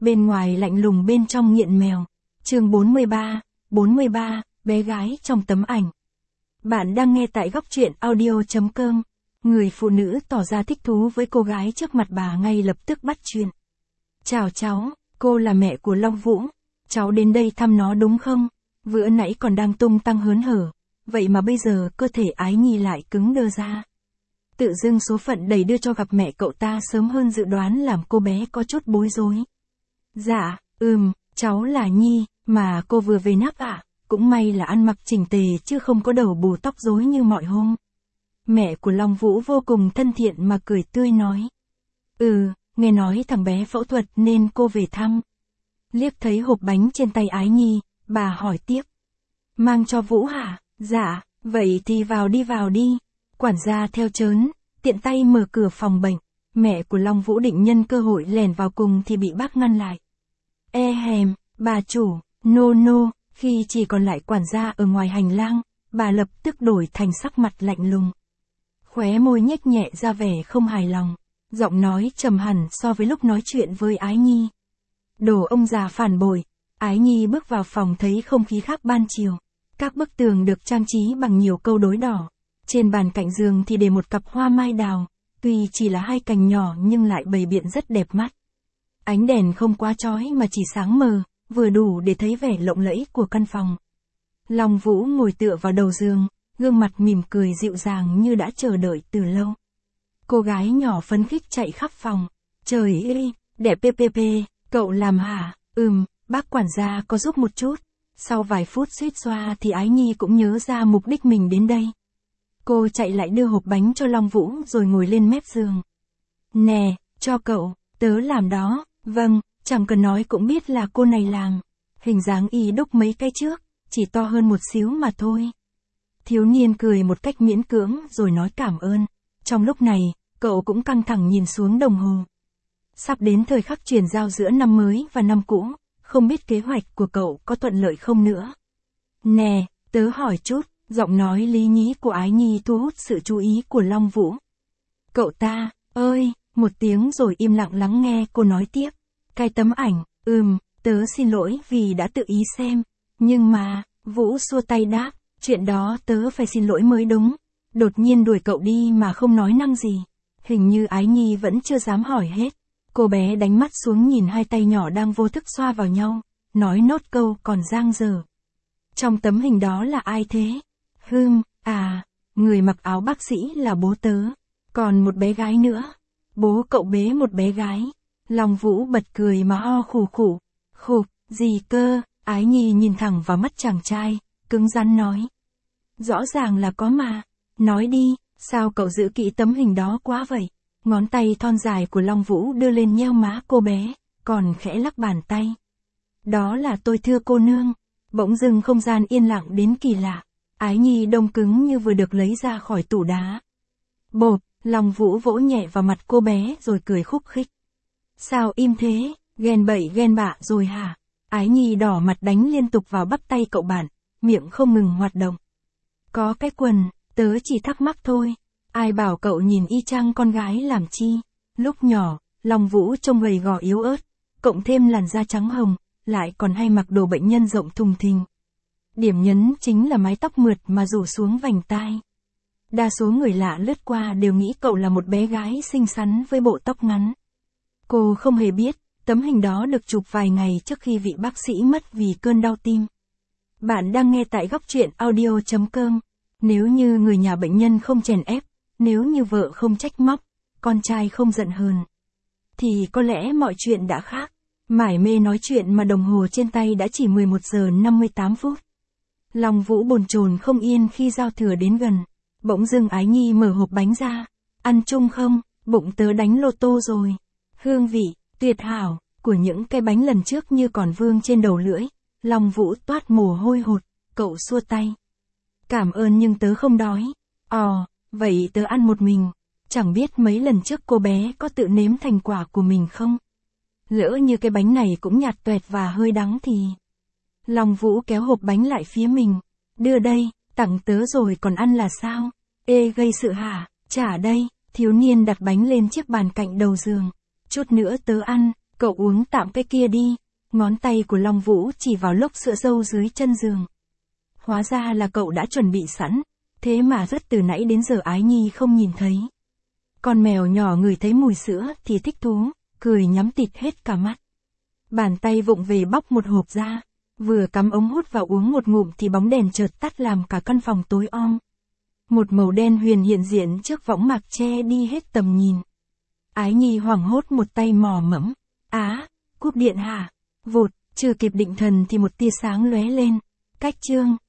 bên ngoài lạnh lùng bên trong nghiện mèo. Chương 43, bé gái trong tấm ảnh. Bạn đang nghe tại góc truyện audio.com. Người phụ nữ tỏ ra thích thú với cô gái trước mặt bà ngay lập tức bắt chuyện. Chào cháu, cô là mẹ của Long Vũ. Cháu đến đây thăm nó đúng không? Vừa nãy còn đang tung tăng hớn hở, vậy mà bây giờ cơ thể Ái Nhi lại cứng đơ ra. Tự dưng số phận đẩy đưa cho gặp mẹ cậu ta sớm hơn dự đoán làm cô bé có chút bối rối. Dạ, cháu là Nhi, mà cô vừa về nắp ạ. Cũng may là ăn mặc chỉnh tề chứ không có đầu bù tóc rối như mọi hôm. Mẹ của Long Vũ vô cùng thân thiện mà cười tươi nói. Nghe nói thằng bé phẫu thuật nên cô về thăm. Liếc thấy hộp bánh trên tay Ái Nhi, bà hỏi tiếp. Mang cho Vũ hả? Dạ, vậy thì vào đi. Quản gia theo chớn, tiện tay mở cửa phòng bệnh. Mẹ của Long Vũ định nhân cơ hội lẻn vào cùng thì bị bác ngăn lại. Bà chủ, no, khi chỉ còn lại quản gia ở ngoài hành lang, bà lập tức đổi thành sắc mặt lạnh lùng. Khóe môi nhếch nhẹ ra vẻ không hài lòng, giọng nói trầm hẳn so với lúc nói chuyện với Ái Nhi. Đồ ông già phản bội. Ái Nhi bước vào phòng thấy không khí khác ban chiều. Các bức tường được trang trí bằng nhiều câu đối đỏ. Trên bàn cạnh giường thì để một cặp hoa mai đào, tuy chỉ là 2 cành nhỏ nhưng lại bày biện rất đẹp mắt. Ánh đèn không quá chói mà chỉ sáng mờ, vừa đủ để thấy vẻ lộng lẫy của căn phòng. Long Vũ ngồi tựa vào đầu giường, gương mặt mỉm cười dịu dàng như đã chờ đợi từ lâu. Cô gái nhỏ phấn khích chạy khắp phòng. Trời ơi, đẹp ppp, cậu làm hả? Bác quản gia có giúp một chút. Sau vài phút suýt xoa thì Ái Nhi cũng nhớ ra mục đích mình đến đây. Cô chạy lại đưa hộp bánh cho Long Vũ rồi ngồi lên mép giường. Nè, cho cậu, tớ làm đó. Vâng, chẳng cần nói cũng biết là cô này làm. Hình dáng y đúc mấy cái trước, chỉ to hơn một xíu mà thôi. Thiếu niên cười một cách miễn cưỡng rồi nói cảm ơn. Trong lúc này, cậu cũng căng thẳng nhìn xuống đồng hồ. Sắp đến thời khắc chuyển giao giữa năm mới và năm cũ, không biết kế hoạch của cậu có thuận lợi không nữa. Nè, tớ hỏi chút, giọng nói lý nhí của Ái Nhi thu hút sự chú ý của Long Vũ. Cậu ta, một tiếng rồi im lặng lắng nghe cô nói tiếp. Cái tấm ảnh, tớ xin lỗi vì đã tự ý xem. Nhưng mà, Vũ xua tay đáp, chuyện đó tớ phải xin lỗi mới đúng. Đột nhiên đuổi cậu đi mà không nói năng gì. Hình như Ái Nhi vẫn chưa dám hỏi hết. Cô bé đánh mắt xuống nhìn 2 tay nhỏ đang vô thức xoa vào nhau, nói nốt câu còn dang dở. Trong tấm hình đó là ai thế? Người mặc áo bác sĩ là bố tớ. Còn một bé gái nữa. Bố cậu bế một bé gái. Long Vũ bật cười mà ho khủ. Khục, gì cơ? Ái Nhi nhìn thẳng vào mắt chàng trai, cứng rắn nói. Rõ ràng là có mà. Nói đi, sao cậu giữ kỹ tấm hình đó quá vậy? Ngón tay thon dài của Long Vũ đưa lên nheo má cô bé, còn khẽ lắc bàn tay. Đó là tôi thưa cô nương. Bỗng dưng không gian yên lặng đến kỳ lạ. Ái Nhi đông cứng như vừa được lấy ra khỏi tủ đá. Bộp, Long Vũ vỗ nhẹ vào mặt cô bé rồi cười khúc khích. Sao im thế, ghen bậy ghen bạ rồi hả? Ái Nhi đỏ mặt đánh liên tục vào bắp tay cậu bạn, miệng không ngừng hoạt động. Có cái quần, tớ chỉ thắc mắc thôi. Ai bảo cậu nhìn y chang con gái làm chi? Lúc nhỏ, Long Vũ trông gầy gò yếu ớt, cộng thêm làn da trắng hồng, lại còn hay mặc đồ bệnh nhân rộng thùng thình. Điểm nhấn chính là mái tóc mượt mà rủ xuống vành tai. Đa số người lạ lướt qua đều nghĩ cậu là một bé gái xinh xắn với bộ tóc ngắn. Cô không hề biết, tấm hình đó được chụp vài ngày trước khi vị bác sĩ mất vì cơn đau tim. Bạn đang nghe tại góc truyện audio.com. Nếu như người nhà bệnh nhân không chèn ép, nếu như vợ không trách móc, con trai không giận hờn, thì có lẽ mọi chuyện đã khác. Mải mê nói chuyện mà đồng hồ trên tay đã chỉ 11 giờ 58 phút. Long Vũ bồn chồn không yên khi giao thừa đến gần. Bỗng dưng Ái Nhi mở hộp bánh ra. Ăn chung không? Bụng tớ đánh lô tô rồi. Hương vị tuyệt hảo của những cái bánh lần trước như còn vương trên đầu lưỡi. Long Vũ toát mồ hôi hột. Cậu xua tay. Cảm ơn nhưng tớ không đói. Vậy tớ ăn một mình. Chẳng biết mấy lần trước cô bé có tự nếm thành quả của mình không? Lỡ như cái bánh này cũng nhạt toẹt và hơi đắng thì... Long Vũ kéo hộp bánh lại phía mình. Đưa đây, tặng tớ rồi còn ăn là sao? Gây sự hả? Trả đây. Thiếu niên đặt bánh lên chiếc bàn cạnh đầu giường. Chút nữa tớ ăn, Cậu uống tạm cái kia đi. Ngón tay của Long Vũ chỉ vào lốc sữa dâu dưới chân giường. Hóa ra là cậu đã chuẩn bị sẵn. Thế mà rất từ nãy đến giờ Ái Nhi không nhìn thấy. Con mèo nhỏ ngửi thấy mùi sữa thì thích thú, cười nhắm tịt hết cả mắt. Bàn tay vụng về bóc một hộp ra. Vừa cắm ống hút vào uống một ngụm thì bóng đèn chợt tắt làm cả căn phòng tối om. Một màu đen huyền hiện diện trước võng mạc che đi hết tầm nhìn. Ái Nhi hoảng hốt một tay mò mẫm. Cúp điện hả? Vụt, chưa kịp định thần thì một tia sáng lóe lên. Cách chương.